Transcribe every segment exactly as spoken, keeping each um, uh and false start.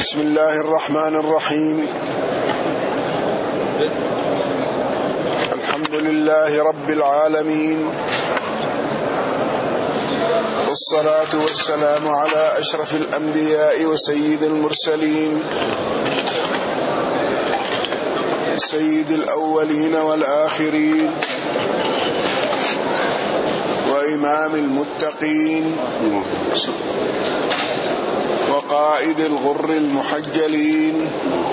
بسم الله الرحمن الرحيم. الحمد لله رب العالمين، والصلاة والسلام على أشرف الأنبياء وسيد المرسلين، سيد الأولين والآخرين، وإمام المتقين، وقائد الغر المحجلين،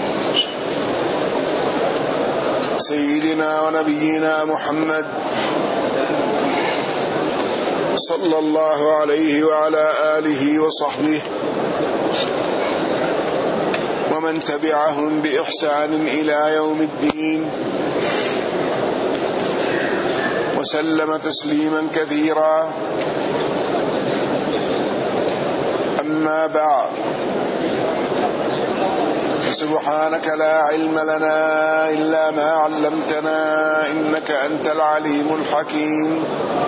سيدنا ونبينا محمد صلى الله عليه وعلى آله وصحبه ومن تبعهم بإحسان إلى يوم الدين، وسلم تسليما كثيرا. أما بعد، سبحانك لا علم لنا إلا ما علمتنا إنك أنت العليم الحكيم.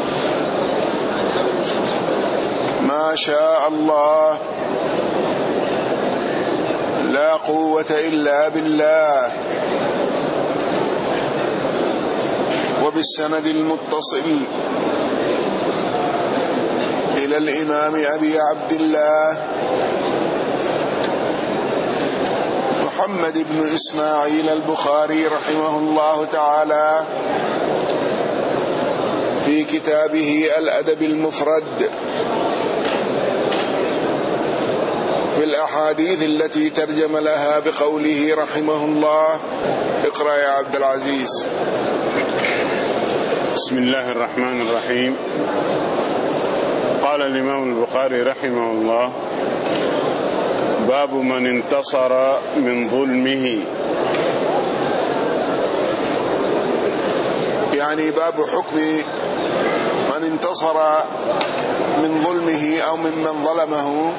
ما شاء الله، لا قوة إلا بالله. وبالسند المتصل إلى الإمام أبي عبد الله محمد بن إسماعيل البخاري رحمه الله تعالى في كتابه الأدب المفرد في الأحاديث التي ترجم لها بقوله رحمه الله. اقرأ يا عبد العزيز. بسم الله الرحمن الرحيم. قال الإمام البخاري رحمه الله: باب من انتصر من ظلمه، يعني باب حكم من انتصر من ظلمه أو ممن ظلمه،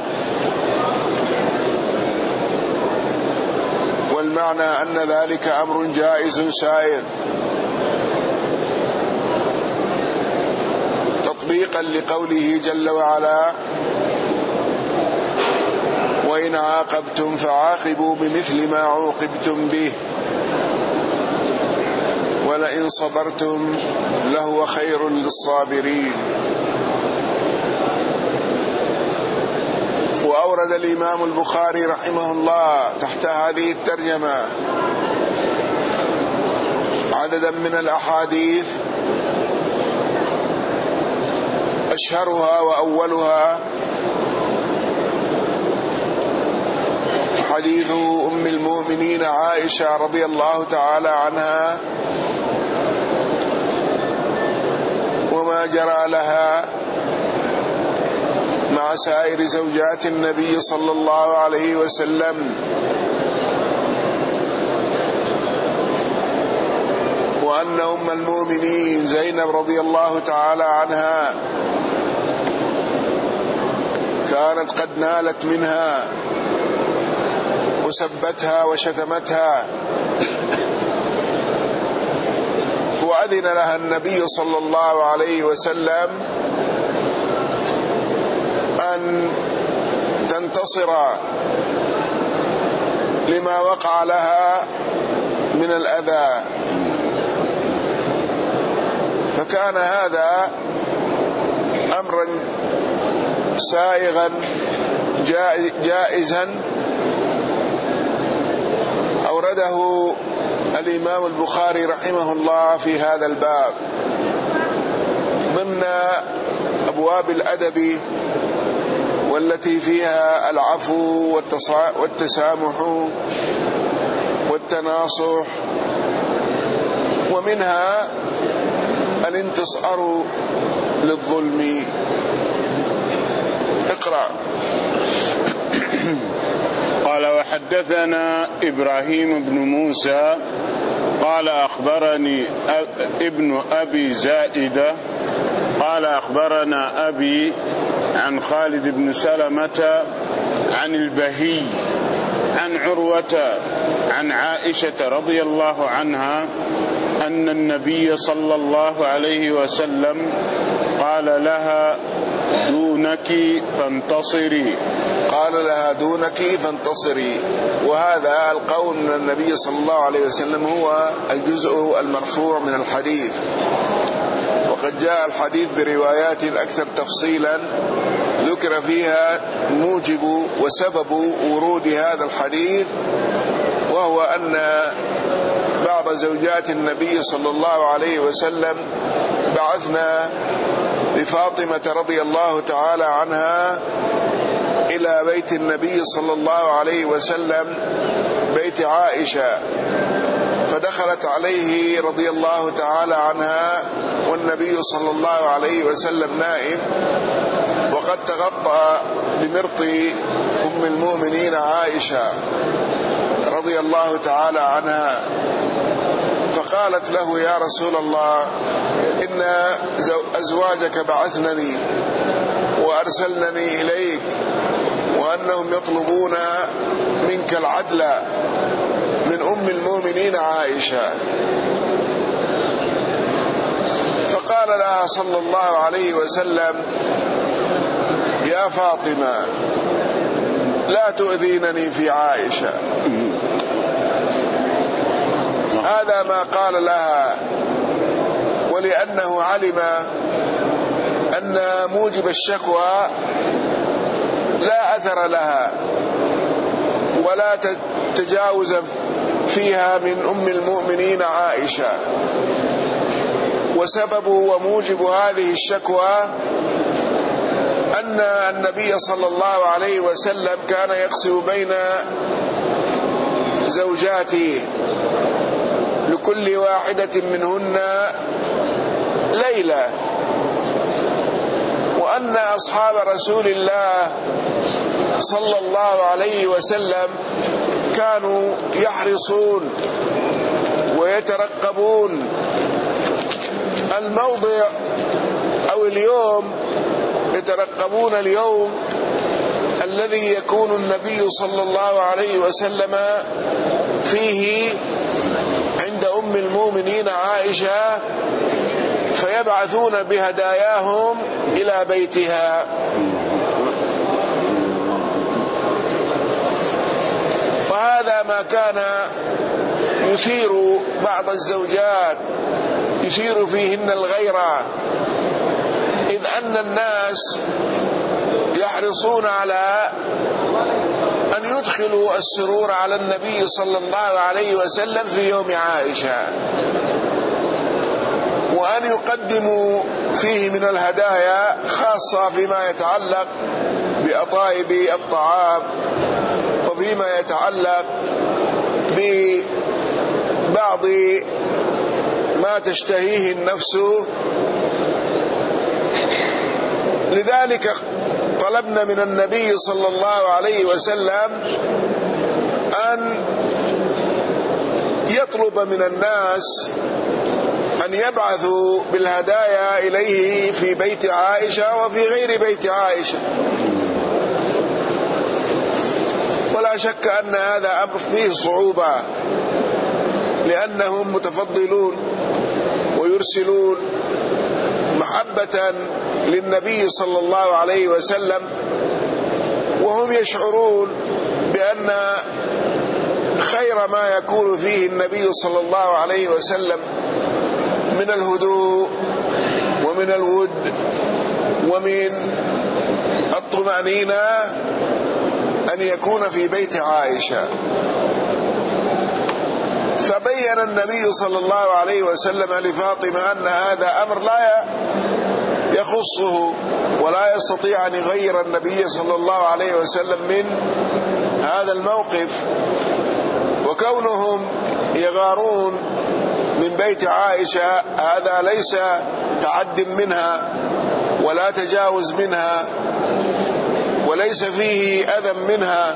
والمعنى أن ذلك أمر جائز سائغ تطبيقا لقوله جل وعلا: وإن عاقبتم فعاقبوا بمثل ما عوقبتم به ولئن صبرتم لهو خير للصابرين. وأورد الإمام البخاري رحمه الله تحت هذه الترجمة عددا من الأحاديث، أشهرها وأولها حديث أم المؤمنين عائشة رضي الله تعالى عنها وما جرى لها مع سائر زوجات النبي صلى الله عليه وسلم، وأن أم المؤمنين زينب رضي الله تعالى عنها كانت قد نالت منها وسبتها وشتمتها، وأذن لها النبي صلى الله عليه وسلم أن تنتصر لما وقع لها من الأذى. فكان هذا أمرا سائغا جائزا أورده الإمام البخاري رحمه الله في هذا الباب ضمن أبواب الأدب، والتي فيها العفو والتسامح والتناصح، ومنها الانتصار للظلم. اقرأ. قال: وحدثنا إبراهيم بن موسى قال أخبرني ابن أبي زائدة قال أخبرنا أبي عن خالد بن سلمة عن البهي عن عروة عن عائشة رضي الله عنها أن النبي صلى الله عليه وسلم قال لها: دونك فانتصري قال لها دونك فانتصري. وهذا القول من النبي صلى الله عليه وسلم هو الجزء المرفوع من الحديث. وقد جاء الحديث بروايات أكثر تفصيلا ذكر فيها موجب وسبب ورود هذا الحديث، وهو أن بعض زوجات النبي صلى الله عليه وسلم بعثنا بفاطمة رضي الله تعالى عنها إلى بيت النبي صلى الله عليه وسلم، بيت عائشة، فدخلت عليه رضي الله تعالى عنها والنبي صلى الله عليه وسلم نائم، وقد تغطى بمرط أم المؤمنين عائشة رضي الله تعالى عنها، فقالت له: يا رسول الله، إن أزواجك بعثنني وأرسلنني إليك وأنهم يطلبون منك العدل من أم المؤمنين عائشة. فقال لها صلى الله عليه وسلم: يا فاطمة، لا تؤذينني في عائشة. هذا ما قال لها، ولأنه علم أن موجب الشكوى لا أثر لها ولا تجاوز فيها من أم المؤمنين عائشة. وسبب وموجب هذه الشكوى أن النبي صلى الله عليه وسلم كان يقسم بين زوجاته لكل واحدة منهن ليلة، وأن أصحاب رسول الله صلى الله عليه وسلم كانوا يحرصون ويترقبون الموضع أو اليوم، يترقبون اليوم الذي يكون النبي صلى الله عليه وسلم فيه عند أم المؤمنين عائشة، فيبعثون بهداياهم إلى بيتها. وهذا ما كان يثير بعض الزوجات، يثير فيهن الغيرة، إذ أن الناس يحرصون على أن يدخلوا السرور على النبي صلى الله عليه وسلم في يوم عائشة، وأن يقدموا فيه من الهدايا، خاصة فيما يتعلق بأطايب الطعام وفيما يتعلق ببعض ما تشتهيه النفس. لذلك طلبنا من النبي صلى الله عليه وسلم أن يطلب من الناس أن يبعثوا بالهدايا إليه في بيت عائشة وفي غير بيت عائشة. ولا شك أن هذا أمر فيه صعوبة، لأنهم متفضلون ويرسلون محبة للنبي صلى الله عليه وسلم، وهم يشعرون بأن خير ما يكون فيه النبي صلى الله عليه وسلم من الهدوء ومن الود ومن الطمأنينة أن يكون في بيت عائشة. فبين النبي صلى الله عليه وسلم لفاطمة أن هذا أمر لا يخصه ولا يستطيع أن يغير النبي صلى الله عليه وسلم من هذا الموقف. وكونهم يغارون من بيت عائشة هذا ليس تعد منها ولا تجاوز منها، وليس فيه أذى منها،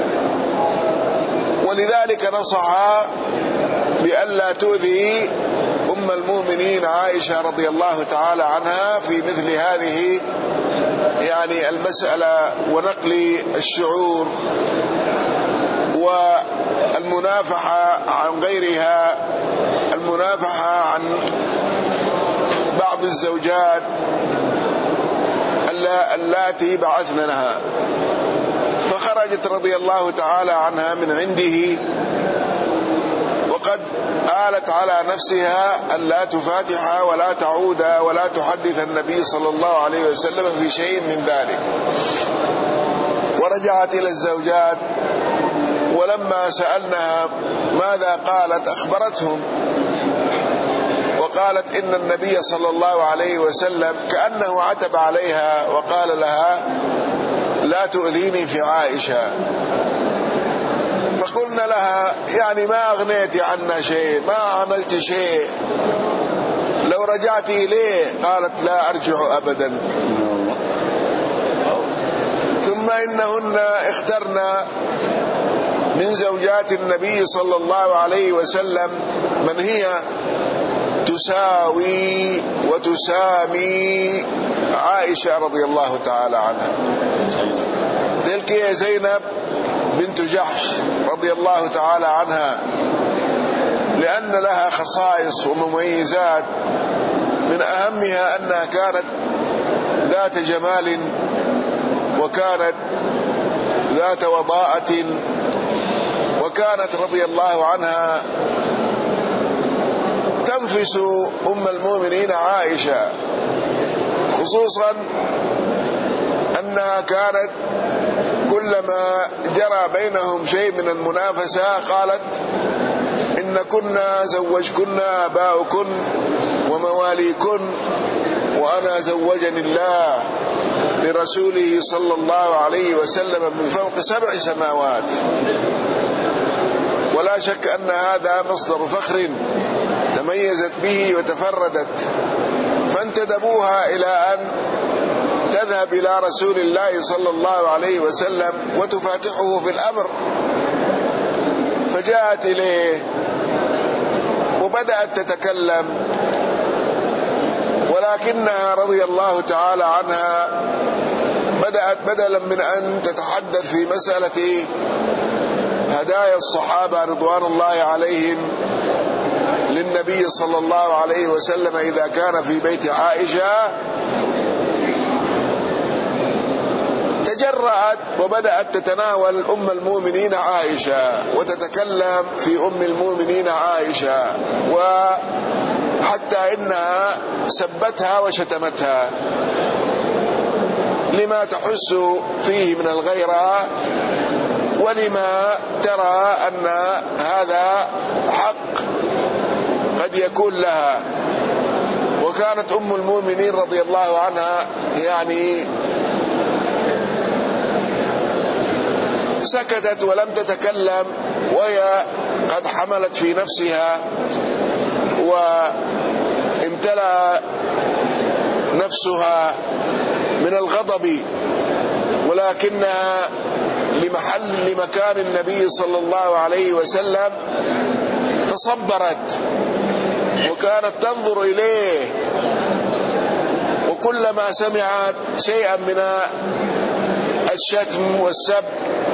ولذلك نصح بألا تؤذي أم المؤمنين عائشة رضي الله تعالى عنها في مثل هذه يعني المسألة، ونقل الشعور والمنافحة عن غيرها، المنافحة عن بعض الزوجات النساء اللاتي بعثنها. فخرجت رضي الله تعالى عنها من عنده وقد آلت على نفسها أن لا تفاتح ولا تعود ولا تحدث النبي صلى الله عليه وسلم في شيء من ذلك. ورجعت إلى الزوجات، ولما سألناها ماذا قالت أخبرتهم، وقالت إن النبي صلى الله عليه وسلم كأنه عتب عليها وقال لها لا تؤذيني في عائشة. فقلنا لها يعني ما أغنيت عنا شيء، ما عملت شيء، لو رجعت إليه. قالت لا أرجع أبدا. ثم إنهن اخترن من زوجات النبي صلى الله عليه وسلم من هي تساوي وتسامي عائشة رضي الله تعالى عنها. تلك هي زينب بنت جحش رضي الله تعالى عنها، لأن لها خصائص ومميزات، من أهمها أنها كانت ذات جمال، وكانت ذات وضاءة، وكانت رضي الله عنها تنفس أم المؤمنين عائشة، خصوصا أنها كانت كلما جرى بينهم شيء من المنافسة قالت إن كنا زوجكن آباؤكن ومواليكن، وأنا زوجني الله لرسوله صلى الله عليه وسلم من فوق سبع سماوات. ولا شك أن هذا مصدر فخر تميزت به وتفردت، فانتدبوها إلى أن تذهب إلى رسول الله صلى الله عليه وسلم وتفاتحه في الأمر. فجاءت إليه وبدأت تتكلم، ولكنها رضي الله تعالى عنها بدأت بدلا من أن تتحدث في مسألة هدايا الصحابة رضوان الله عليهم للنبي صلى الله عليه وسلم إذا كان في بيت عائشة، تجرأت وبدأت تتناول أم المؤمنين عائشة وتتكلم في أم المؤمنين عائشة، وحتى إنها سبتها وشتمتها لما تحس فيه من الغيرة، ولما ترى أن هذا حق قد يكون لها. وكانت أم المؤمنين رضي الله عنها يعني سكتت ولم تتكلم، وهي قد حملت في نفسها وامتلأ نفسها من الغضب، ولكنها لمحل لمكان النبي صلى الله عليه وسلم تصبرت وكانت تنظر إليه، وكلما سمعت شيئا من الشتم والسب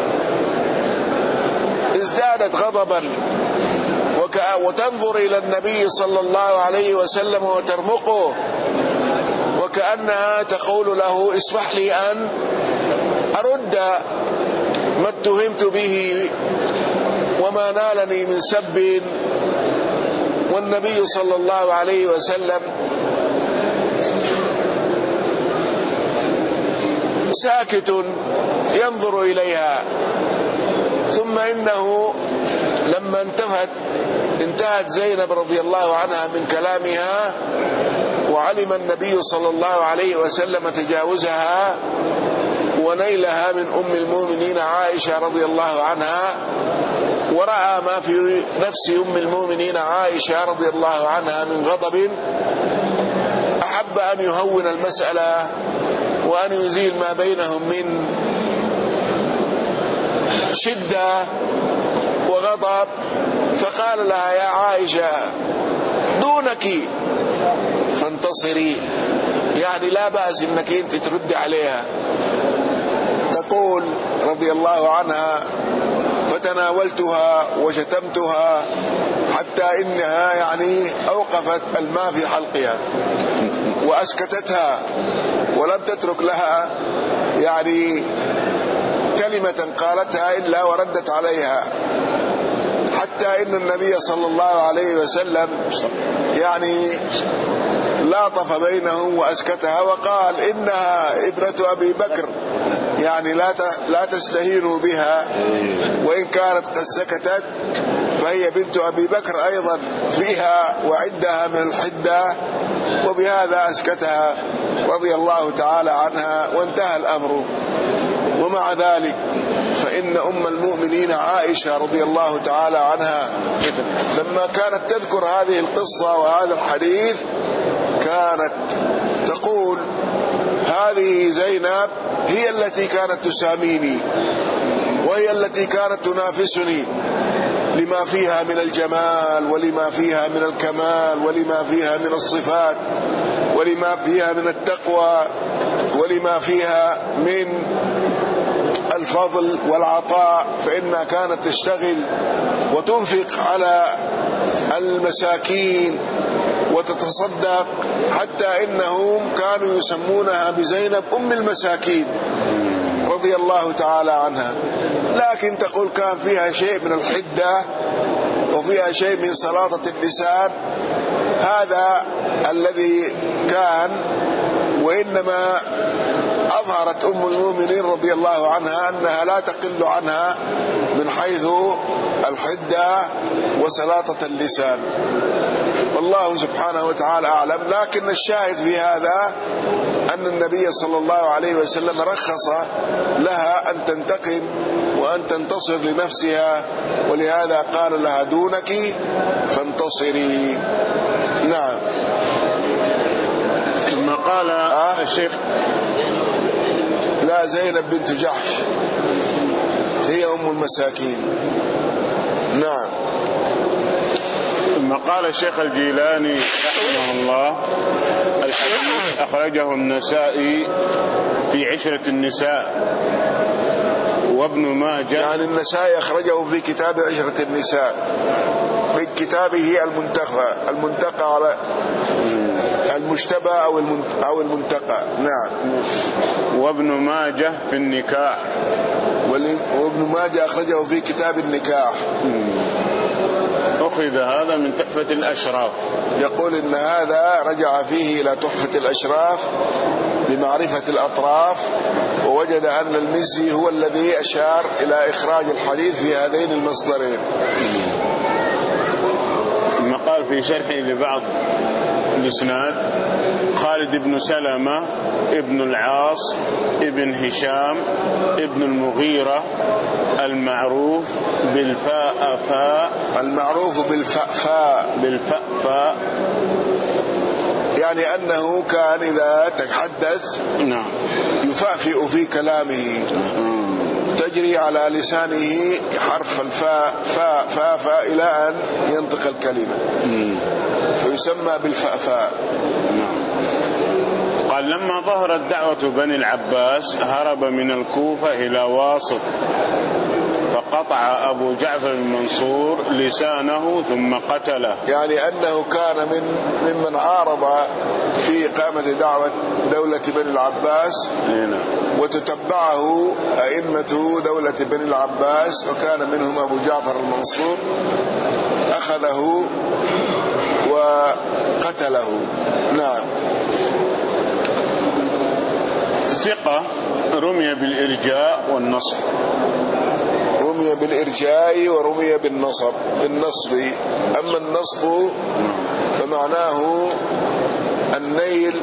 ازدادت غضبا وتنظر إلى النبي صلى الله عليه وسلم وترمقه، وكأنها تقول له اسمح لي أن أرد ما اتهمت به وما نالني من سب. والنبي صلى الله عليه وسلم ساكت ينظر إليها. ثم إنه لما انتهت انتهت زينب رضي الله عنها من كلامها، وعلم النبي صلى الله عليه وسلم تجاوزها ونيلها من أم المؤمنين عائشة رضي الله عنها، ورأى ما في نفس أم المؤمنين عائشة رضي الله عنها من غضب، أحب أن يهون المسألة وأن يزيل ما بينهم من شدة وغضب، فقال لها يا عائشة دونك فانتصري، يعني لا بأس انك انت ترد عليها. تقول رضي الله عنها فتناولتها وشتمتها حتى إنها يعني أوقفت الماء في حلقها وأسكتتها، ولم تترك لها يعني كلمة قالتها إلا وردت عليها، حتى إن النبي صلى الله عليه وسلم يعني لاطف بينهم وأسكتها وقال إنها ابنة أبي بكر، يعني لا لا تستهينوا بها، وإن كانت قد سكتت فهي بنت أبي بكر أيضا فيها وعندها من الحدة، وبهذا أسكتها رضي الله تعالى عنها وانتهى الأمر. ومع ذلك فإن أم المؤمنين عائشة رضي الله تعالى عنها لما كانت تذكر هذه القصة وهذا الحديث كانت تقول: هذه زينب هي التي كانت تساميني، وهي التي كانت تنافسني لما فيها من الجمال، ولما فيها من الكمال، ولما فيها من الصفات، ولما فيها من التقوى، ولما فيها من الفضل والعطاء، فإنها كانت تشتغل وتنفق على المساكين وتتصدق، حتى إنهم كانوا يسمونها بزينب أم المساكين رضي الله تعالى عنها. لكن تقول كان فيها شيء من الحدة وفيها شيء من سلاطة اللسان، هذا الذي كان. وإنما أظهرت أم المؤمنين رضي الله عنها أنها لا تقل عنها من حيث الحدة وسلاطة اللسان، والله سبحانه وتعالى أعلم. لكن الشاهد في هذا أن النبي صلى الله عليه وسلم رخص لها أن تنتقم وأن تنتصر لنفسها، ولهذا قال لها: دونك فانتصري. نعم. ثم قال آه الشيخ: لا، زينب بنت جحش هي أم المساكين. نعم. ثم قال الشيخ الجيلاني رحمه الله: الحديث أخرجه النسائي في عشرة النساء، وابن ماجه، يعني النسائي أخرجه في كتاب عشرة النساء في كتابه المنتقى المنتقى على المجتبى أو المنتقى. نعم. وابن ماجه في النكاح، وابن ماجه أخرجه في كتاب النكاح. أخذ هذا من تحفة الأشراف، يقول إن هذا رجع فيه إلى تحفة الأشراف بمعرفة الأطراف، ووجد أن المزي هو الذي أشار إلى إخراج الحديث في هذين المصدرين. ثم قال في شرحه لبعض الإسناد: خالد بن سلمة ابن العاص ابن هشام ابن المغيرة المعروف بالفاء فاء المعروف بالفاء فاء بالفاء فاء يعني أنه كان إذا تحدث نعم يفأفئ في كلامه، تجري على لسانه حرف الفاء فاء فاء فاء إلى أن ينطق الكلمة، فيسمى بالفأفاء. قال: لما ظهرت دعوة بني العباس هرب من الكوفة إلى واسط، فقطع أبو جعفر المنصور لسانه ثم قتله. يعني أنه كان من ممن عارض في إقامة دعوة دولة بني العباس، وتتبعه أئمة دولة بني العباس، وكان منهم أبو جعفر المنصور، أخذه وقتله. نعم. ثقة رمي بالإرجاء والنصب، رمي بالإرجاء ورمي بالنصب بالنصب أما النصب فمعناه النيل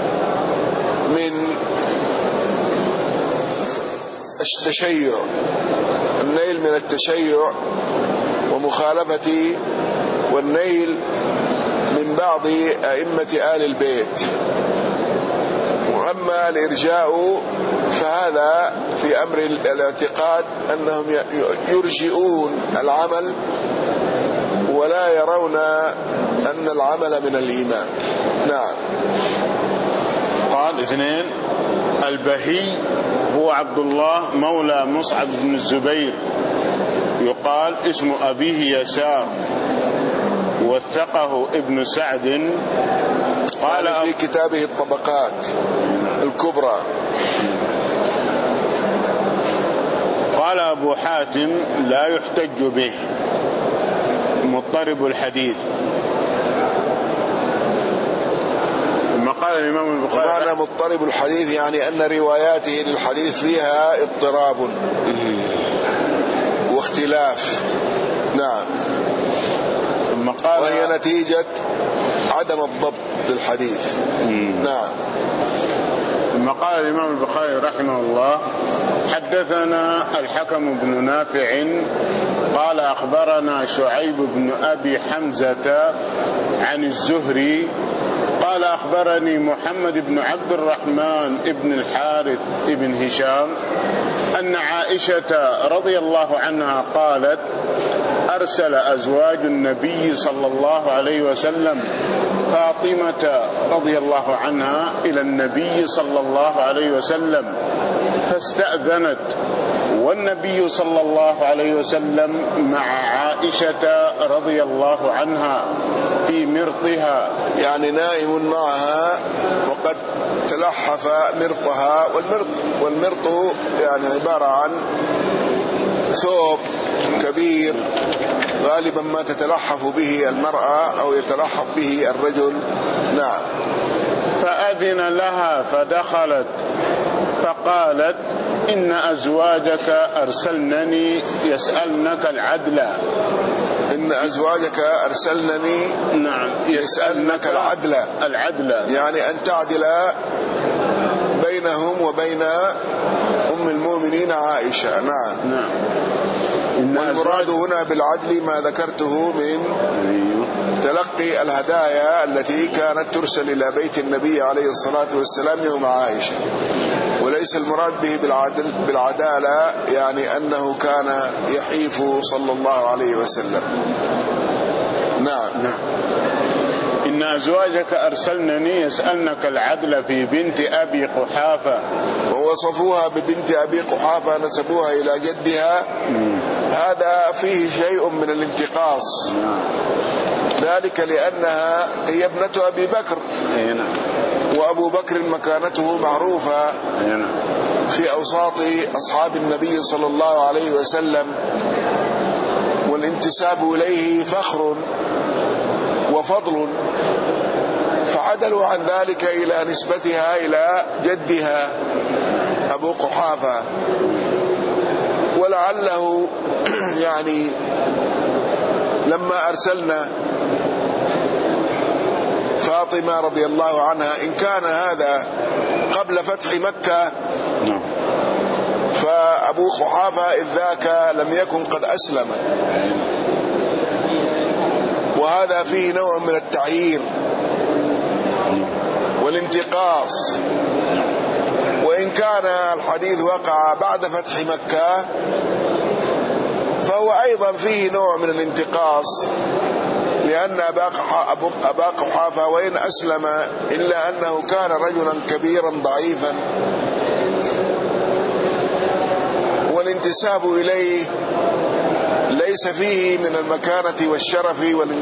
من التشيع، النيل من التشيع ومخالفة، والنيل من بعض أئمة آل البيت. وأما الإرجاء فهذا في أمر الاعتقاد، أنهم يرجئون العمل ولا يرون أن العمل من الإيمان. نعم. قال: اثنين. البهي هو عبد الله مولى مصعب بن الزبير، يقال اسم أبيه يسار، وثقه ابن سعد. قال في كتابه الطبقات. الكبرى. قال أبو حاتم لا يحتج به، مضطرب الحديث. ثم قال الإمام البخاري معنى مضطرب الحديث يعني أن رواياته للحديث فيها اضطراب واختلاف. نعم. ثم قال وهي نتيجة عدم الضبط للحديث. نعم. ثم قال الإمام البخاري رحمه الله حدثنا الحكم بن نافع قال أخبرنا شعيب بن أبي حمزة عن الزهري قال أخبرني محمد بن عبد الرحمن بن الحارث بن هشام أن عائشة رضي الله عنها قالت أرسل أزواج النبي صلى الله عليه وسلم فاطمة رضي الله عنها إلى النبي صلى الله عليه وسلم فاستأذنت والنبي صلى الله عليه وسلم مع عائشة رضي الله عنها في مرطها، يعني نائم معها وقد تلحف مرطها. والمرط والمرط يعني عبارة عن ثوب كبير غالبا ما تتلحف به المرأة أو يتلحف به الرجل. نعم. فأذن لها فدخلت فقالت إن أزواجك أرسلنني يسألنك العدل. إن أزواجك أرسلنني نعم يسألنك العدل، العدل يعني أن تعدل بينهم وبين أم المؤمنين عائشة. نعم. نعم. والمراد هنا بالعدل ما ذكرته من تلقي الهدايا التي كانت ترسل إلى بيت النبي عليه الصلاة والسلام يوم عائشة، وليس المراد به بالعدل بالعدالة يعني أنه كان يحيف صلى الله عليه وسلم. نعم. نعم. إن أزواجك أرسلنني يسألنك العدل في بنت أبي قحافة، ووصفوها ببنت أبي قحافة نسبوها إلى جدها. م. هذا فيه شيء من الانتقاص، ذلك لأنها هي ابنة أبي بكر، وأبو بكر مكانته معروفة في أوساط أصحاب النبي صلى الله عليه وسلم، والانتساب إليه فخر وفضل، فعدلوا عن ذلك إلى نسبتها إلى جدها أبو قحافة. ولعله يعني لما أرسلنا فاطمة رضي الله عنها، إن كان هذا قبل فتح مكة فأبو قحافة إذ ذاك لم يكن قد أسلم، وهذا فيه نوع من التعيير والانتقاص. وإن كان الحديث وقع بعد فتح مكة فهو أيضا فيه نوع من الانتقاص، لأن أبا قحافة وإن أسلم إلا أنه كان رجلا كبيرا ضعيفا، والانتساب إليه ليس فيه من المكانة والشرف والان...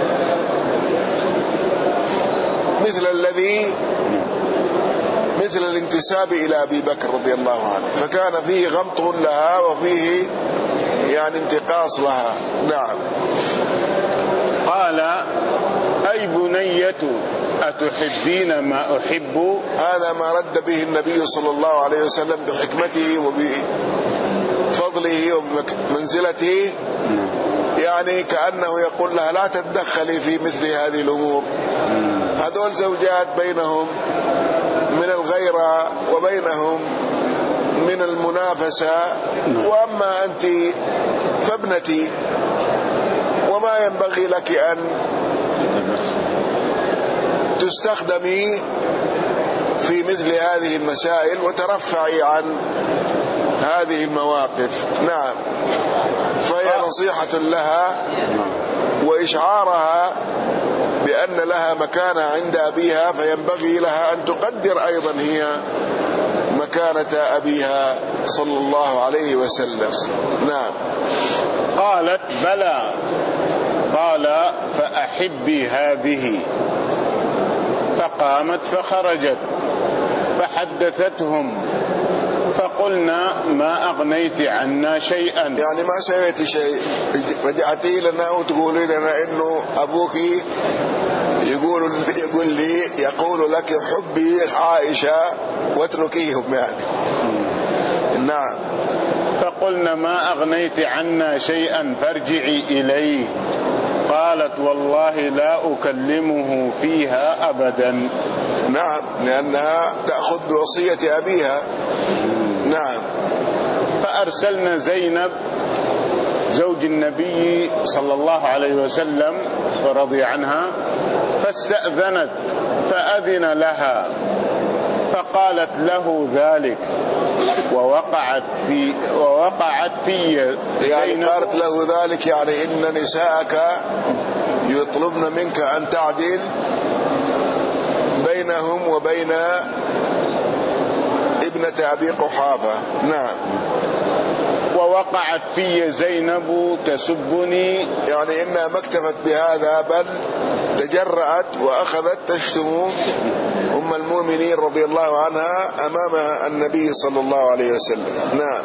مثل الذي مثل الانتساب إلى أبي بكر رضي الله عنه، فكان فيه غمط لها وفيه يعني انتقاص لها. نعم. قال أي بنية أتحبين ما أحب؟ هذا ما رد به النبي صلى الله عليه وسلم بحكمته وبفضله وبمنزلته، يعني كأنه يقول لها لا تتدخلي في مثل هذه الأمور. هذول زوجات بينهم من الغيرة وبينهم من المنافسة، وأما أنت فابنتي، وما ينبغي لك أن تستخدمي في مثل هذه المسائل وترفعي عن هذه المواقف. نعم. فهي نصيحة لها وإشعارها بأن لها مكانة عند أبيها، فينبغي لها أن تقدر أيضا هي مكانة أبيها صلى الله عليه وسلم. نعم. قالت بلى. قال فأحبي هذه. فقامت فخرجت حدثتهم فقلنا ما أغنيت عنا شيئا، يعني ما سويت شيء، رجعتي لنا وتقولي لنا إنه أبوك يقول يقول لي يقول لك حبي عائشة واتركيهم يعني. نعم. فقلنا ما أغنيت عنا شيئا فارجعي إليه. قالت والله لا أكلمه فيها أبدا. نعم، لأنها تأخذ بوصية أبيها. نعم. فأرسلنا زينب زوج النبي صلى الله عليه وسلم ورضي عنها فاستأذنت فأذن لها فقالت له ذلك ووقعت في ووقعت في يعني قالت له ذلك يعني إن نساءك يطلبن منك أن تعدل بينهم وبين ابنة أبي قحافة. نعم. ووقعت في زينب تسبني، يعني إنها ما اكتفت بهذا بل تجرأت وأخذت تشتم أم المؤمنين رضي الله عنها أمام النبي صلى الله عليه وسلم. نعم.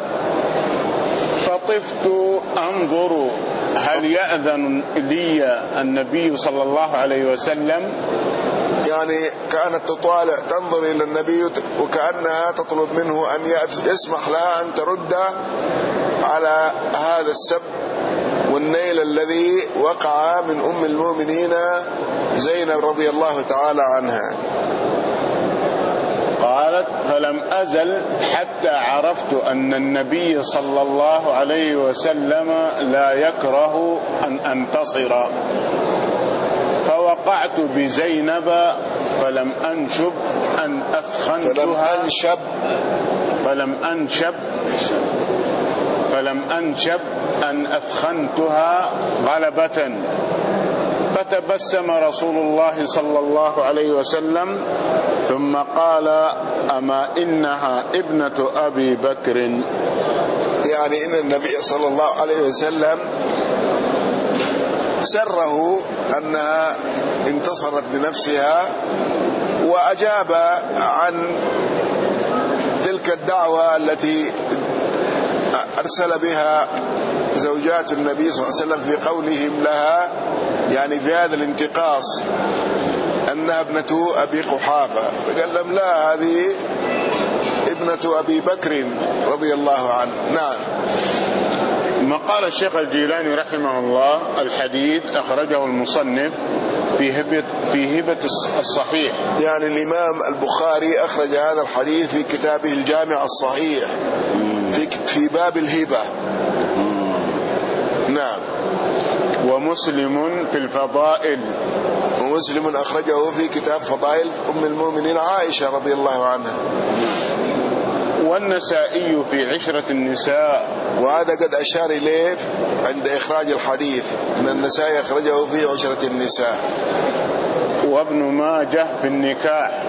فطفت أنظر هل يأذن لي النبي صلى الله عليه وسلم، يعني كانت تطالع تنظر إلى النبي وكأنها تطلب منه أن يسمح لها أن ترد على هذا السب والنيل الذي وقع من أم المؤمنين زينب رضي الله تعالى عنها. قالت فلم أزل حتى عرفت أن النبي صلى الله عليه وسلم لا يكره أن أنتصر، فوقعت بزينب فلم أنشب أن أثخنتها فلم أنشب فلم أنشب فلم أنشب أن أثخنتها غلبة. فتبسم رسول الله صلى الله عليه وسلم ثم قال أما إنها ابنة أبي بكر. يعني إن النبي صلى الله عليه وسلم سره أنها انتصرت بنفسها وأجاب عن تلك الدعوة التي أرسل بها زوجات النبي صلى الله عليه وسلم في قولهم لها يعني في هذا الانتقاص أنها ابنة أبي قحافة، فقال لهم لا هذه ابنة أبي بكر رضي الله عنه. نعم. ما قال الشيخ الجيلاني رحمه الله الحديث أخرجه المصنف في هبة في هبة الصحيح، يعني الإمام البخاري أخرج هذا الحديث في كتابه الجامع الصحيح في في باب الهبة. نعم. ومسلم في الفضائل، ومسلم أخرجه في كتاب فضائل أم المؤمنين عائشة رضي الله عنها. والنسائي في عشرة النساء، وهذا قد أشار إليه عند إخراج الحديث أن النسائي أخرجه في عشرة النساء. وابن ماجه في النكاح.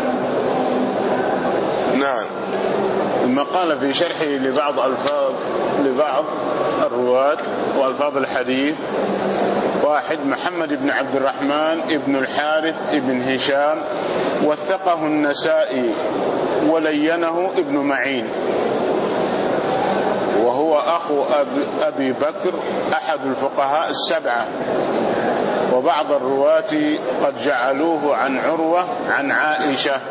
نعم. ثم قال في شرحه لبعض ألفاظ لبعض الرواة وألفاظ الحديث: واحد محمد بن عبد الرحمن ابن الحارث ابن هشام، وثقه النسائي ولينه ابن معين، وهو أخو أبي بكر أحد الفقهاء السبعة. وبعض الرواة قد جعلوه عن عروة عن عائشة.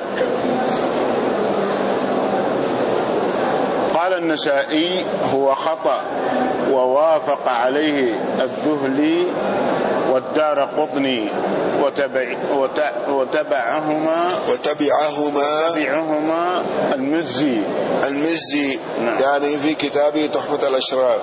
قال النسائي هو خطأ، ووافق عليه الذهلي والدارقطني وتبع وتبعهما وتبعهما وتبعهما المزي المزي نعم. يعني في كتابه تحفة الأشراف.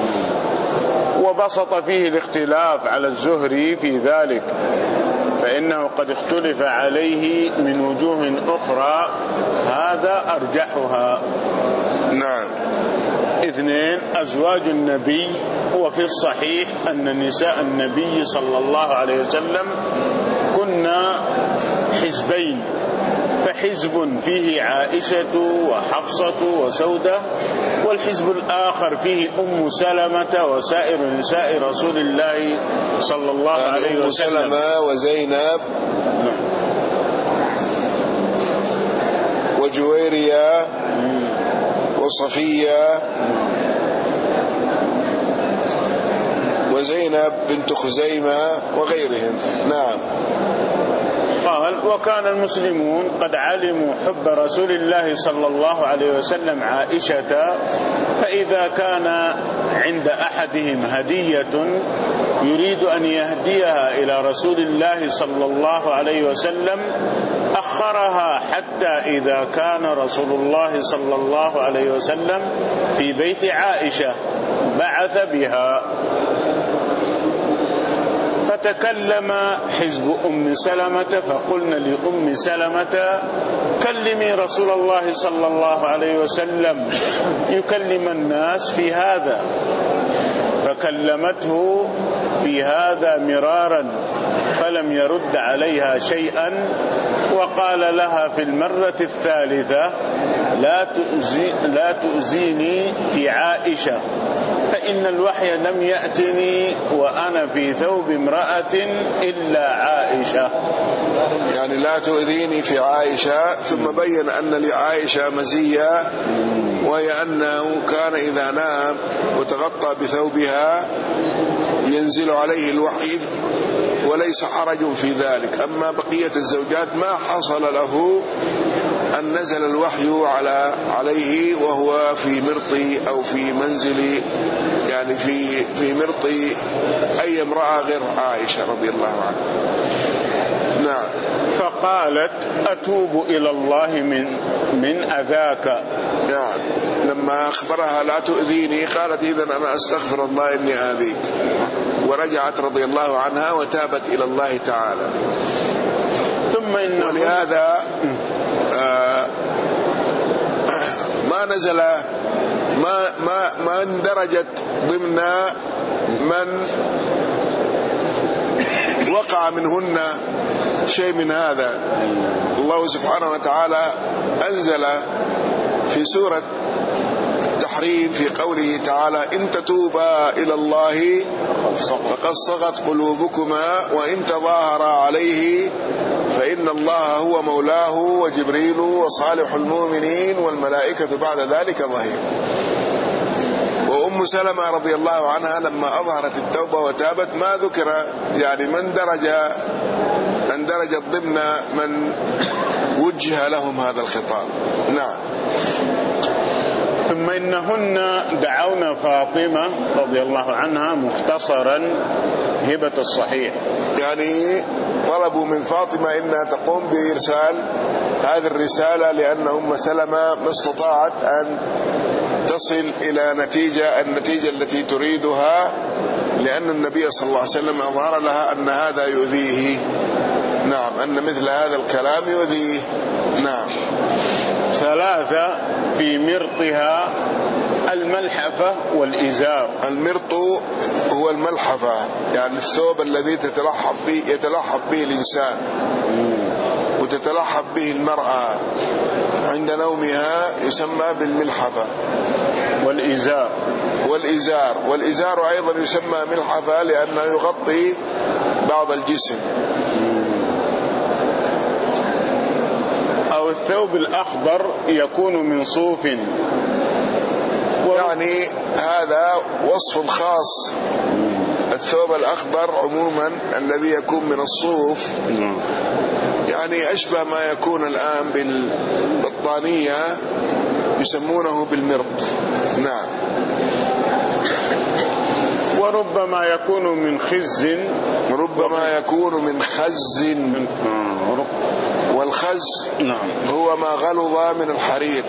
وبسط فيه الاختلاف على الزهري في ذلك، فإنه قد اختلف عليه من وجوه أخرى، هذا أرجحها. نعم. اثنين، أزواج النبي، وفي الصحيح أن نساء النبي صلى الله عليه وسلم كنا حزبين، فحزب فيه عائشة وحفصة وسودة، والحزب الآخر فيه أم سلمة وسائر نساء رسول الله صلى الله عليه وسلم، أم سلمة وزينب وجويرية وصفية وزينب بنت خزيمة وغيرهم. نعم. قال: وكان المسلمون قد علموا حب رسول الله صلى الله عليه وسلم عائشة، فإذا كان عند أحدهم هدية يريد أن يهديها إلى رسول الله صلى الله عليه وسلم أخرها حتى إذا كان رسول الله صلى الله عليه وسلم في بيت عائشة بعث بها. فتكلم حزب أم سلمة فقلنا لأم سلمة: كلمي رسول الله صلى الله عليه وسلم يكلم الناس في هذا. فكلمته في هذا مرارا فلم يرد عليها شيئا، وقال لها في المرة الثالثة: لا تؤذي لا تؤذيني في عائشة، فإن الوحي لم يأتني وأنا في ثوب امرأة إلا عائشة. يعني لا تؤذيني في عائشة. ثم بين أن لعائشة مزية، وهي أنه كان إذا نام وتغطى بثوبها ينزل عليه الوحي وليس حرج في ذلك. أما بقية الزوجات ما حصل له أن نزل الوحي على عليه وهو في مرط أو في منزل، يعني في في مرط أي امرأة غير عائشة رضي الله عنها. نعم. فقالت: أتوب إلى الله من من أذاك. نعم. لما أخبرها لا تؤذيني قالت: إذن أنا أستغفر الله إني آذيك، ورجعت رضي الله عنها وتابت إلى الله تعالى. ثم إنه ولهذا آه ما نزل ما ما ما اندرجت ضمن من وقع منهن شيء من هذا. الله سبحانه وتعالى أنزل في سورة التحريم في قوله تعالى: إن تتوبا إلى الله فقد صغت قلوبكما وإن تظاهرا عليه فإن الله هو مولاه وجبريل وصالح المؤمنين والملائكة بعد ذلك ظهير. وأم سلمة رضي الله عنها لما أظهرت التوبة وتابت ما ذكر يعني من درج أن درجت ضمن من وجه لهم هذا الخطاب. نعم. ثم إنهن دعونا فاطمة رضي الله عنها مختصرا هبة الصحيح، يعني طلبوا من فاطمة إنها تقوم بإرسال هذه الرسالة، لأن أم سلمة ما استطاعت أن تصل إلى نتيجة النتيجة التي تريدها، لأن النبي صلى الله عليه وسلم أظهر لها أن هذا يؤذيه. نعم. أن مثل هذا الكلام يؤذيه. نعم. ثلاثة في مرطها الملحفة والإزار. المرط هو الملحفة، يعني الثوب الذي تتلحف به يتلحف به الإنسان وتتلحف به المرأة عند نومها يسمى بالملحفة. والإزار والإزار والإزار أيضا يسمى ملحفة لأنه يغطي بعض الجسم. أو الثوب الأخضر يكون من صوف، يعني هذا وصف خاص. الثوب الأخضر عموما الذي يكون من الصوف يعني أشبه ما يكون الآن بالبطانية يسمونه بالمرط. نعم. وربما يكون من خز. ربما يكون من خز. والخز نعم هو ما غلظ من الحرير.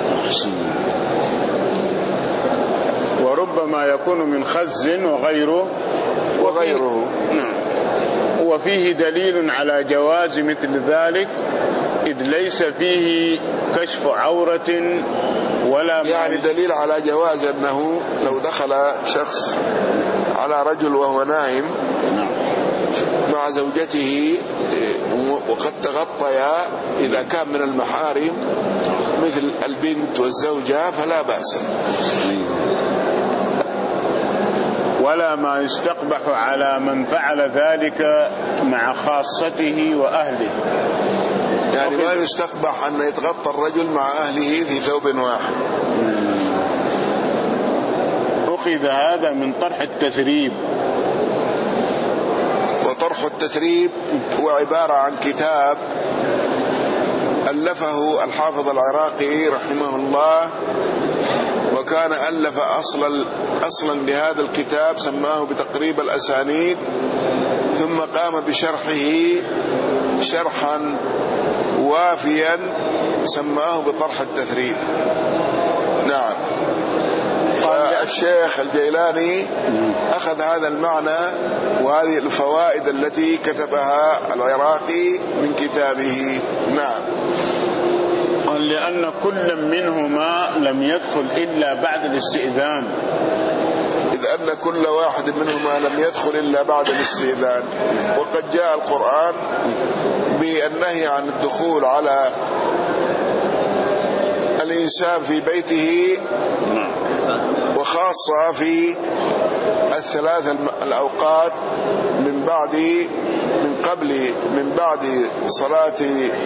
وربما يكون من خز وغيره وغيره. نعم. وفيه دليل على جواز مثل ذلك، إذ ليس فيه كشف عورة ولا يعني دليل على جواز أنه لو دخل شخص على رجل وهو نائم مع زوجته وقد تغطيا إذا كان من المحارم مثل البنت والزوجة فلا بأس. ولا ما يستقبح على من فعل ذلك مع خاصته وأهله. يعني ما يستقبح أن يتغطى الرجل مع أهله في ثوب واحد. أخذ هذا من طرح التثريب. وطرح التثريب هو عبارة عن كتاب ألفه الحافظ العراقي رحمه الله، وكان ألف أصلا أصلا لهذا الكتاب سماه بتقريب الأسانيد، ثم قام بشرحه شرحا وافيا سماه بطرح التثريب. نعم. فالشيخ الجيلاني أخذ هذا المعنى وهذه الفوائد التي كتبها العراقي من كتابه. نعم. لأن كل منهما لم يدخل إلا بعد الاستئذان، إذ أن كل واحد منهما لم يدخل إلا بعد الاستئذان. وقد جاء القرآن بالنهي عن الدخول على الإنسان في بيته، وخاصة في الثلاث الأوقات من بعد من قبل من بعد صلاة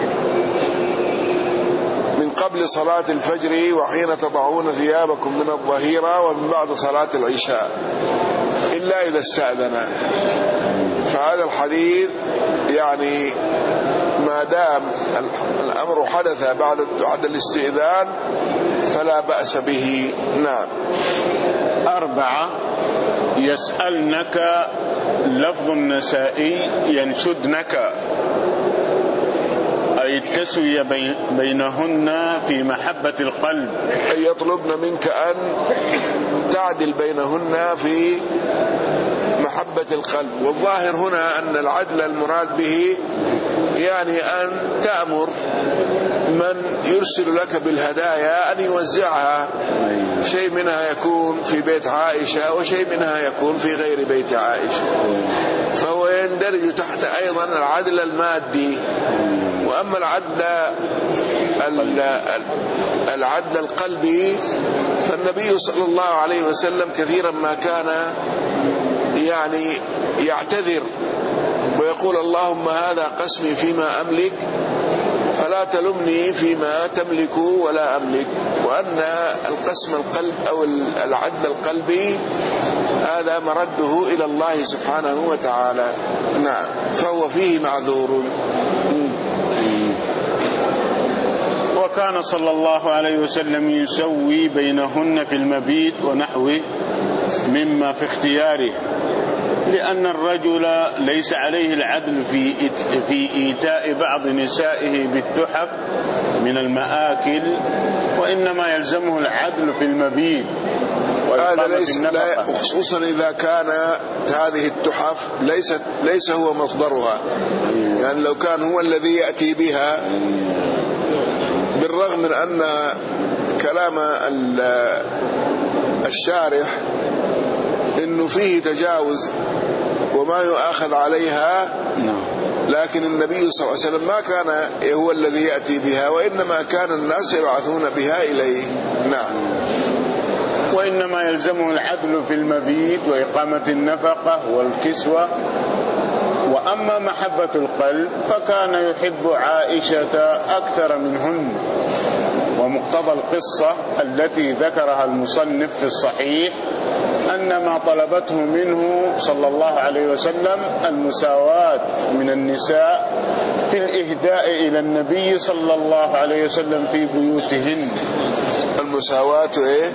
من قبل صلاة الفجر، وحين تضعون ثيابكم من الظهيرة، ومن بعد صلاة العشاء، إلا إذا استأذن. فهذا الحديث يعني ما دام الأمر حدث بعد بعد الاستئذان فلا بأس به. نعم. أربعة، يسألنك لفظ النسائي ينشدنك، أي التسوية بينهن في محبة القلب، أي يطلبن منك أن تعدل بينهن في محبة القلب. والظاهر هنا أن العدل المراد به يعني أن تأمر من يرسل لك بالهدايا أن يوزعها، شيء منها يكون في بيت عائشة وشيء منها يكون في غير بيت عائشة، فهو يندرج تحت أيضا العدل المادي. وأما العدل العدل القلبي فالنبي صلى الله عليه وسلم كثيرا ما كان يعني يعتذر ويقول اللهم هذا قسمي فيما أملك فلا تلمني فيما تملك ولا أملك. وأن القسم القلب أو العدل القلبي هذا مرده إلى الله سبحانه وتعالى. نعم. فهو فيه معذور. وكان صلى الله عليه وسلم يسوي بينهن في المبيت ونحوه مما في اختياره، لأن الرجل ليس عليه العدل في في إيتاء بعض نسائه بالتحف من المآكل، وإنما يلزمه العدل في المبيت هذا ليس لا، خصوصا إذا كان هذه التحف ليست ليس هو مصدرها. يعني لو كان هو الذي يأتي بها، بالرغم من أن كلام الشارح إنه فيه تجاوز وما يؤاخذ عليها، لكن النبي صلى الله عليه وسلم ما كان هو الذي يأتي بها، وإنما كان الناس يبعثون بها إليه. نعم. وإنما يلزمه العدل في المبيت وإقامة النفقة والكسوة. وأما محبة القلب فكان يحب عائشة أكثر منهن. ومقتضى القصة التي ذكرها المصنف في الصحيح أن ما طلبته منه صلى الله عليه وسلم المساواة من النساء في الإهداء إلى النبي صلى الله عليه وسلم في بيوتهن. المساواة إيه؟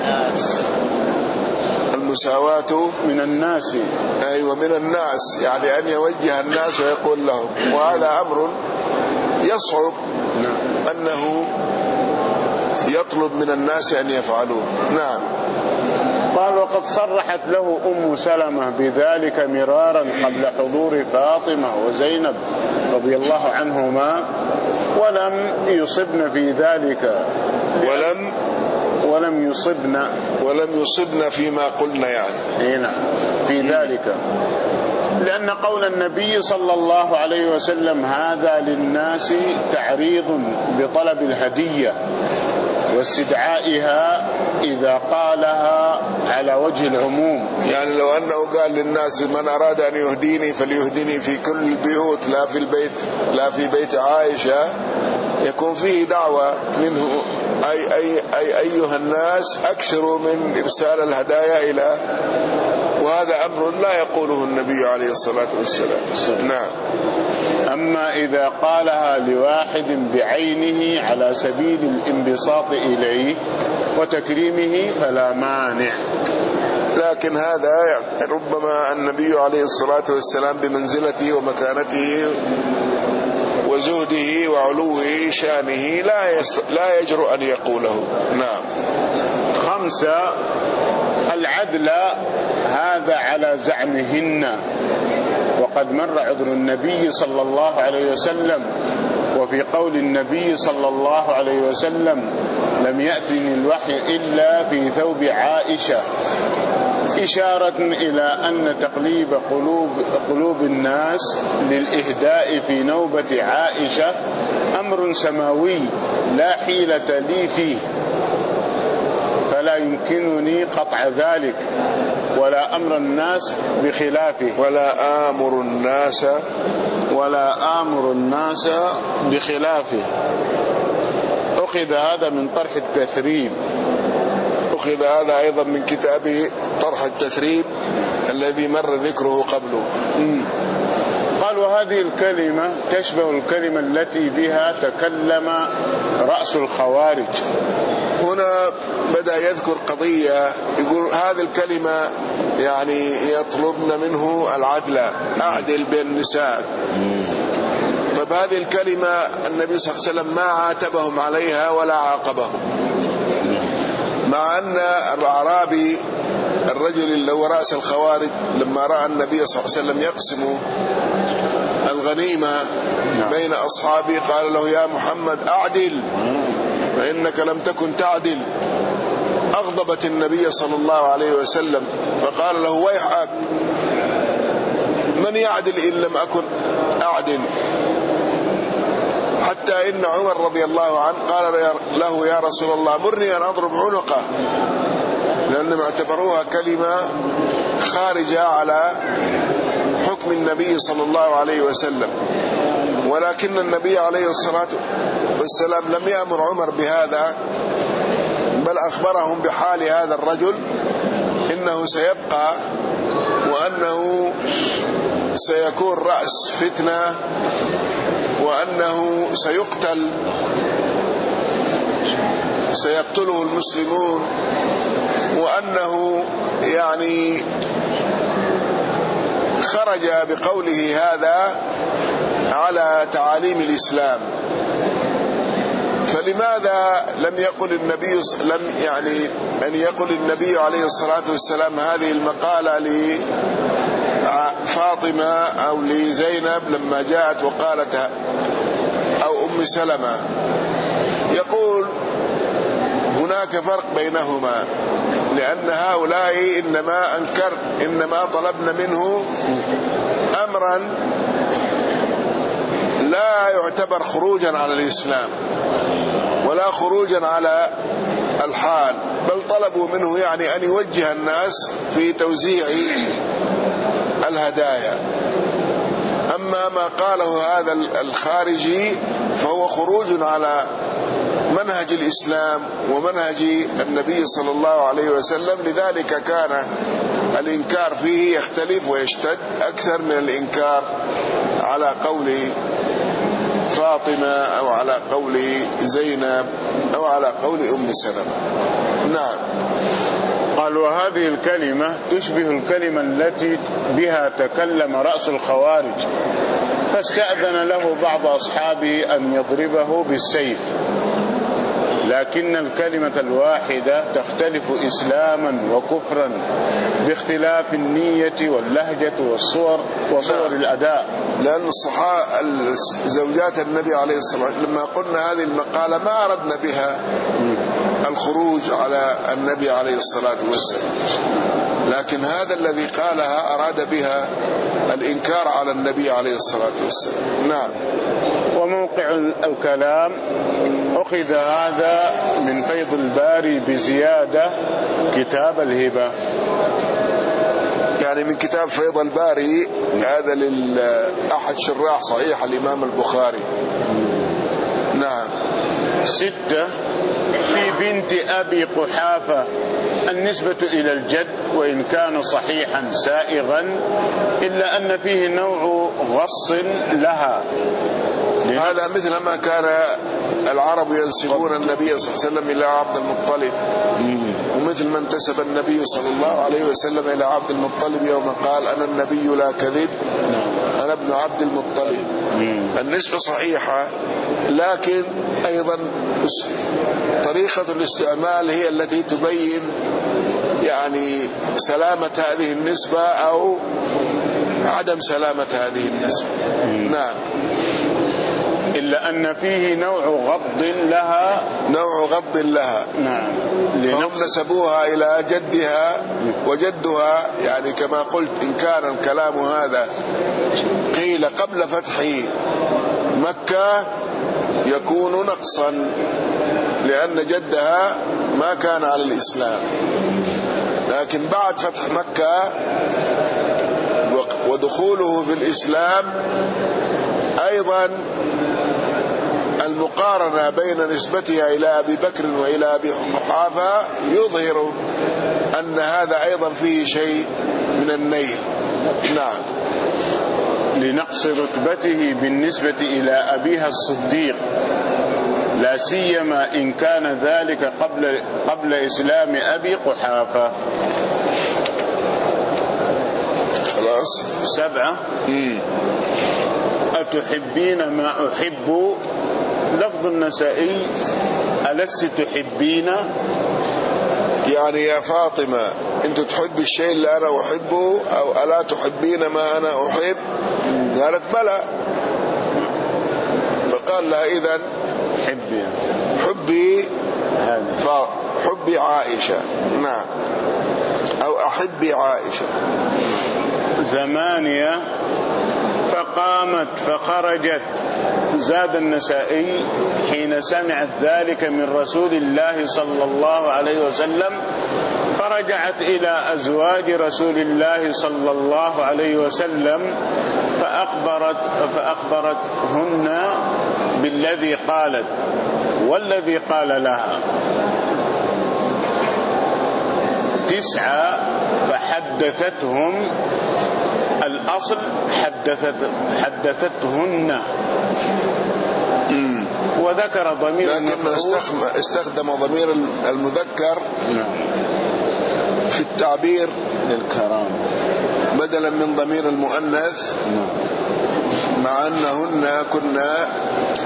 المساواة من الناس. أيوة، من الناس، يعني أن يوجه الناس ويقول لهم، وهذا أمر يصعب أنه يطلب من الناس أن يفعلوه. نعم. قال وقد صرحت له أم سلمة بذلك مرارا قبل حضور فاطمة وزينب رضي الله عنهما، ولم يصبن في ذلك ولم ولم يصبن ولم يصبن فيما قلنا يعني نعم في ذلك، لأن قول النبي صلى الله عليه وسلم هذا للناس تعريض بطلب الهدية واستدعائها إذا قالها على وجه العموم. يعني لو أنه قال للناس من أراد أن يهديني فليهدني في كل البيوت لا في البيت لا في بيت عائشة، يكون فيه دعوة منه أي, أي, أي أيها الناس أكثروا من إرسال الهدايا إلى، وهذا أمر لا يقوله النبي عليه الصلاة والسلام. نعم. أما إذا قالها لواحد بعينه على سبيل الانبساط إليه وتكريمه فلا مانع، لكن هذا ربما النبي عليه الصلاة والسلام بمنزلته ومكانته وزهده وعلو شانه لا لا يجرؤ أن يقوله. نعم. خمسة، العدل هذا على زعمهن، وقد مر عذر النبي صلى الله عليه وسلم، وفي قول النبي صلى الله عليه وسلم لم يأتني الوحي إلا في ثوب عائشة، إشارة إلى أن تقليب قلوب, قلوب الناس للإهداء في نوبة عائشة أمر سماوي لا حيلة لي فيه، فلا يمكنني قطع ذلك ولا أمر الناس بخلافه ولا آمر الناس ولا آمر الناس بخلافه. أخذ هذا من طرح التثريب، أخذ هذا أيضا من كتابه طرح التثريب الذي مر ذكره قبله. قال وهذه الكلمة تشبه الكلمة التي بها تكلم رأس الخوارج. هنا بدأ يذكر قضية، يقول هذه الكلمة يعني يطلبن منه العدل، أعدل بين النساء. طب هذه الكلمة النبي صلى الله عليه وسلم ما عاتبهم عليها ولا عاقبهم، مع أن الأعرابي الرجل اللي هو رأس الخوارج لما رأى النبي صلى الله عليه وسلم يقسم الغنيمة بين أصحابه قال له يا محمد أعدل فإنك لم تكن تعدل. أغضبت النبي صلى الله عليه وسلم فقال له ويحك من يعدل إن لم أكن أعدل، حتى إن عمر رضي الله عنه قال له يا رسول الله مرني أن أضرب عنقه، لأنهم اعتبروها كلمة خارجة على حكم النبي صلى الله عليه وسلم، ولكن النبي عليه الصلاة والسلام لم يأمر عمر بهذا، بل أخبرهم بحال هذا الرجل إنه سيبقى وأنه سيكون رأس فتنة وأنه سيقتل سيقتله المسلمون، وأنه يعني خرج بقوله هذا على تعاليم الإسلام. فلماذا لم يقل النبي لم يعني أن يقل النبي عليه الصلاة والسلام هذه المقالة لفاطمة أو لزينب لما جاءت وقالت أو أم سلمة؟ يقول هناك فرق بينهما، لأن هؤلاء إنما أنكر إنما طلبنا منه أمرا لا يعتبر خروجا على الإسلام ولا خروجا على الحال، بل طلبوا منه يعني أن يوجه الناس في توزيع الهدايا. أما ما قاله هذا الخارجي فهو خروج على منهج الإسلام ومنهج النبي صلى الله عليه وسلم، لذلك كان الإنكار فيه يختلف ويشتد أكثر من الإنكار على قول فاطمة أو على قول زينب أو على قول أم سلمة. نعم. قال وهذه الكلمة تشبه الكلمة التي بها تكلم رأس الخوارج، فاستأذن له بعض أصحابه أن يضربه بالسيف، لكن الكلمة الواحدة تختلف إسلاما وكفرا باختلاف النية واللهجة والصور وصور الأداء. لأن الصحابة زوجات النبي عليه الصلاة والسلام لما قلنا هذه المقالة ما أردنا بها الخروج على النبي عليه الصلاة والسلام، لكن هذا الذي قالها أراد بها الإنكار على النبي عليه الصلاة والسلام. نعم. وموقع الكلام أخذ هذا من فيض الباري بزيادة كتاب الهبة، يعني من كتاب فيض الباري هذا لأحد شراح صحيح الإمام البخاري. نعم. ستة، في بنت أبي قحافة النسبة إلى الجد وإن كان صحيحا سائغا إلا أن فيه نوع غص لها. هذا مثل ما كان العرب ينسبون النبي صلى الله عليه وسلم إلى عبد المطلب، ومثل ما انتسب النبي صلى الله عليه وسلم إلى عبد المطلب يوم قال أنا النبي لا كذب أنا ابن عبد المطلب. النسبة صحيحة، لكن أيضا طريقة الاستعمال هي التي تبين يعني سلامة هذه النسبة أو عدم سلامة هذه النسبة. نعم. إلا أن فيه نوع غض لها، نوع غض لها. نعم. فهم نسبوها إلى جدها، وجدها يعني كما قلت إن كان الكلام هذا قيل قبل فتح مكة يكون نقصا، لأن جدها ما كان على الإسلام، لكن بعد فتح مكة ودخوله في الإسلام أيضا المقارنة بين نسبتها إلى أبي بكر وإلى أبي قحافة يظهر أن هذا أيضا فيه شيء من النيل. نعم. لنقص رتبته بالنسبة إلى أبيها الصديق، لا سيما إن كان ذلك قبل قبل إسلام أبي قحافة. خلاص. سبعة. مم. أتحبين ما أحب، لفظ النسائي ألست تحبين، يعني يا فاطمة أنت تحب الشيء اللي أنا أحبه أو ألا تحبين ما أنا أحب؟ قالت بلى. فقال لها إذن حبي حبي فحبي عائشة. نعم. أو أحبي عائشة. ثمانية، فقامت فخرجت. زاد النسائي حين سمعت ذلك من رسول الله صلى الله عليه وسلم فرجعت إلى أزواج رسول الله صلى الله عليه وسلم فأخبرت فأخبرتهن بالذي قالت والذي قال لها. تسعة، فحدثتهم، الأصل حدثت حدثتهن، وذكر ضمير لكن استخدم ضمير المذكر في التعبير للكرامة بدلا من ضمير المؤنث، مع أنهن كنا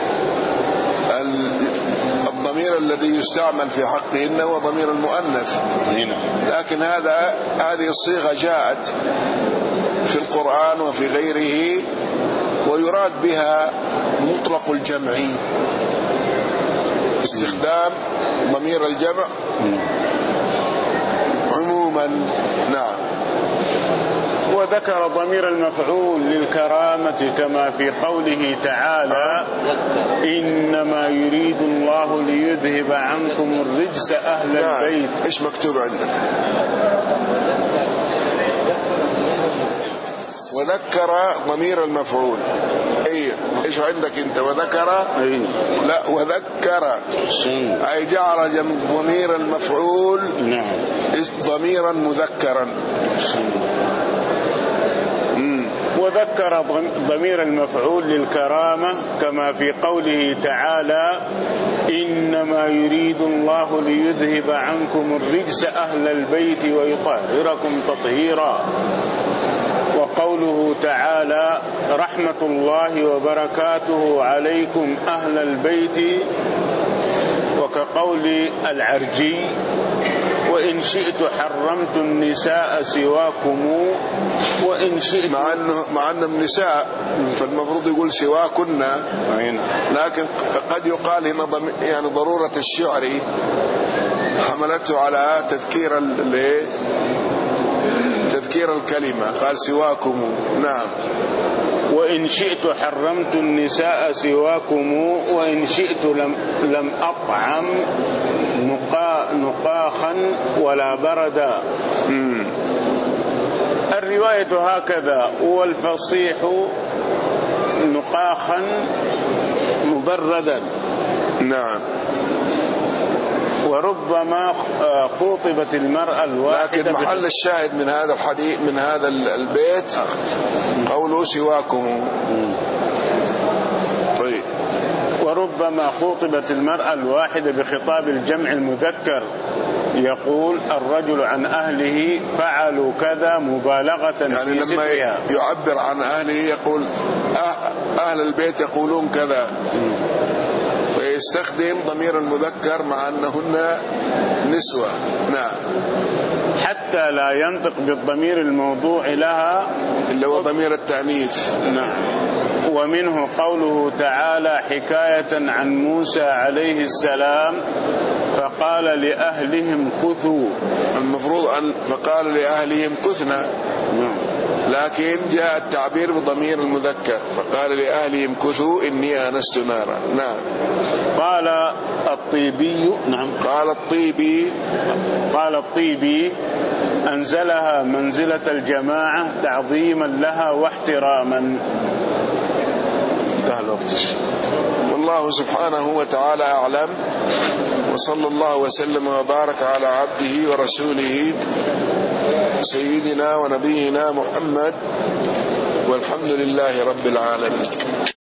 الضمير الذي يستعمل في حقهن هو ضمير المؤنث، لكن هذا هذه الصيغة جاءت في القرآن وفي غيره ويراد بها مطلق الجمع، استخدام ضمير الجمع عموما. نعم. وذكر ضمير المفعول للكرامة كما في قوله تعالى إنما يريد الله ليذهب عنكم الرجس أهل نعم. البيت. إيش مكتوب عندك؟ وذكر ضمير المفعول. اي ايش عندك انت؟ وذكر أي. لا وذكر سن. اي جعل ضمير المفعول نعم ضميرا مذكرا. وذكر ضمير المفعول للكرامة كما في قوله تعالى إنما يريد الله ليذهب عنكم الرجس أهل البيت ويطهركم تطهيرا. وقوله تعالى رحمة الله وبركاته عليكم أهل البيت، وكقول العرجي وإن شئت حرمت النساء سواكم وإن شئت، مع أنه مع أنهم نساء فالمفروض يقول سواكن، لكن قد يقال هنا يعني ضرورة الشعر حملته على تذكير تغيير الكلمة، قال سواكم. نعم. وإن شئت حرمت النساء سواكم وإن شئت لم, لم أطعم نقا نقاخا ولا بردا. مم. الرواية هكذا، والفصيح نقاخا مبردا. نعم. وربما خوطبت المرأة الواحدة. لكن محل الشاهد من هذا الحديث من هذا البيت قوله سواكم. طيب. وربما خوطبت المرأة الواحدة بخطاب الجمع المذكر، يقول الرجل عن أهله فعلوا كذا مبالغة يعني في لما سترها. يعبر عن أهله يقول أهل البيت يقولون كذا، فيستخدم ضمير المذكر مع أنهن نسوة. نعم. حتى لا ينطق بالضمير الموضوع لها اللي هو ضمير التأنيث. نعم. ومنه قوله تعالى حكاية عن موسى عليه السلام فقال لأهلهم كثوا. المفروض أن فقال لأهلهم كثنا، لكن جاء التعبير بضمير المذكر فقال لأهلهم كثوا إني آنست نارا. نعم. قال الطيبي. نعم. قال الطيبي قال الطيبي أنزلها منزلة الجماعة تعظيما لها واحتراما. انتهى الوقت. والله سبحانه وتعالى أعلم، وصلى الله وسلم وبارك على عبده ورسوله سيدنا ونبينا محمد، والحمد لله رب العالمين.